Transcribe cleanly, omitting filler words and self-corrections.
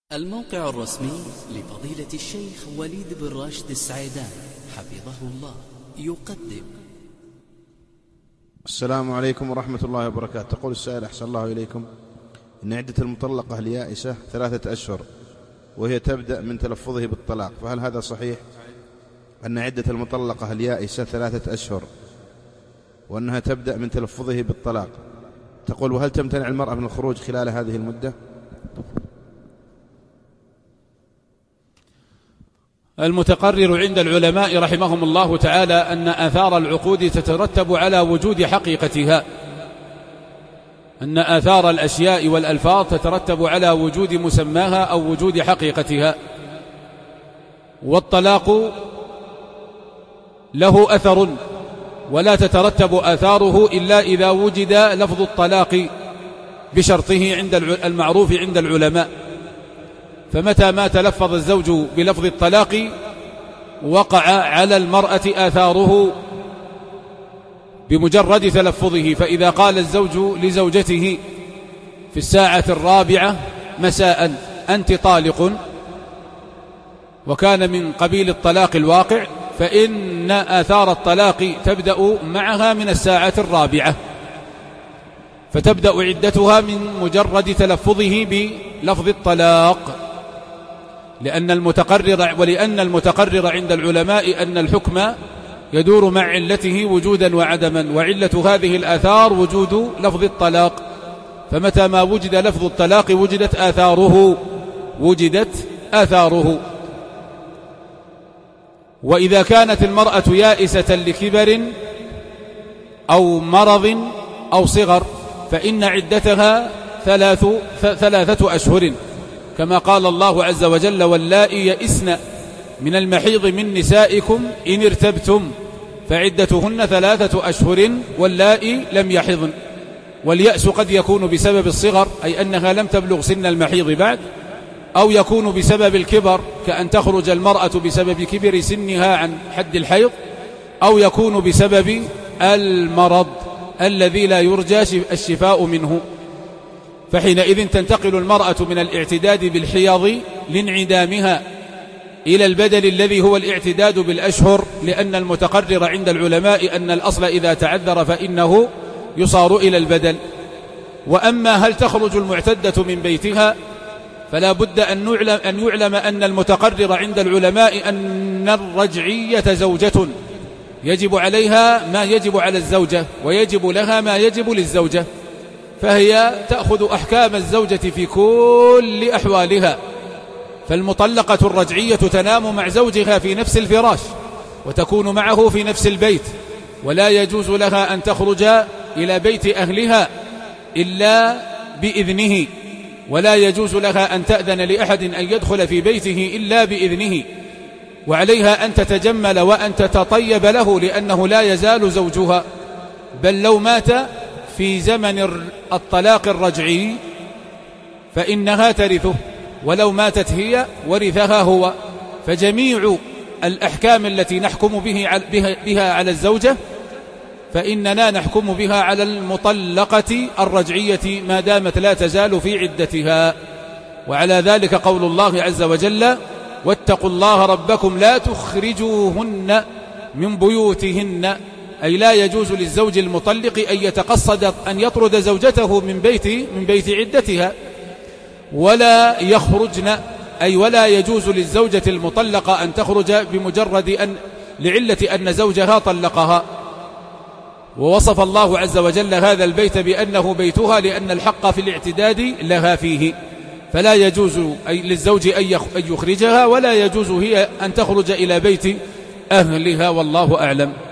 الموقع الرسمي لفضيلة الشيخ وليد بن راشد السعيدان حفظه الله يقدم. السلام عليكم ورحمة الله وبركاته. تقول السائل أحسن الله إليكم إن عدة المطلقة اليائسة 3 أشهر وهي تبدأ من تلفظه بالطلاق، فهل هذا صحيح؟ أن عدة المطلقة اليائسة 3 أشهر وأنها تبدأ من تلفظه بالطلاق. تقول وهل تمتنع المرأة من الخروج خلال هذه المدة؟ المتقرر عند العلماء رحمهم الله تعالى أن آثار العقود تترتب على وجود حقيقتها، أن آثار الأشياء والألفاظ تترتب على وجود مسماها أو وجود حقيقتها، والطلاق له أثر ولا تترتب آثاره إلا إذا وجد لفظ الطلاق بشرطه عند المعروف عند العلماء. فمتى ما تلفظ الزوج بلفظ الطلاق وقع على المرأة آثاره بمجرد تلفظه. فإذا قال الزوج لزوجته في الساعة 4 مساء أنت طالق، وكان من قبيل الطلاق الواقع، فإن آثار الطلاق تبدأ معها من الساعة 4، فتبدأ عدتها من مجرد تلفظه بلفظ الطلاق. ولأن المتقرر عند العلماء أن الحكم يدور مع علته وجودا وعدما، وعلة هذه الآثار وجود لفظ الطلاق، فمتى ما وجد لفظ الطلاق وجدت آثاره. وإذا كانت المرأة يائسة لكبر أو مرض أو صغر فإن عدتها 3 أشهر، كما قال الله عز وجل واللائي يئسن من المحيض من نسائكم إن ارتبتم فعدتهن 3 أشهر واللائي لم يحضن. واليأس قد يكون بسبب الصغر، أي أنها لم تبلغ سن المحيض بعد، أو يكون بسبب الكبر كأن تخرج المرأة بسبب كبر سنها عن حد الحيض، أو يكون بسبب المرض الذي لا يرجى الشفاء منه. فحينئذ تنتقل المرأة من الاعتداد بالحيض لانعدامها إلى البدل الذي هو الاعتداد بالأشهر، لأن المتقرر عند العلماء أن الأصل إذا تعذر فإنه يصار إلى البدل. وأما هل تخرج المعتدة من بيتها، فلا بد أن يعلم أن المتقرر عند العلماء أن الرجعية زوجة يجب عليها ما يجب على الزوجة ويجب لها ما يجب للزوجة، فهي تأخذ أحكام الزوجة في كل أحوالها. فالمطلقة الرجعية تنام مع زوجها في نفس الفراش وتكون معه في نفس البيت، ولا يجوز لها أن تخرج إلى بيت أهلها إلا بإذنه، ولا يجوز لها أن تأذن لأحد أن يدخل في بيته إلا بإذنه، وعليها أن تتجمل وأن تتطيب له لأنه لا يزال زوجها، بل لو مات في زمن الطلاق الرجعي فإنها ترثه، ولو ماتت هي ورثها هو. فجميع الأحكام التي نحكم بها على الزوجة فإننا نحكم بها على المطلقة الرجعية ما دامت لا تزال في عدتها. وعلى ذلك قول الله عز وجل واتقوا الله ربكم لا تخرجوهن من بيوتهن، أي لا يجوز للزوج المطلق أن يتقصد أن يطرد زوجته من بيت عدتها، ولا يخرجن، أي ولا يجوز للزوجة المطلقة أن تخرج بمجرد لعلة أن زوجها طلقها. ووصف الله عز وجل هذا البيت بأنه بيتها لأن الحق في الاعتداد لها فيه، فلا يجوز للزوج أن يخرجها، ولا يجوز هي أن تخرج إلى بيت أهلها، والله أعلم.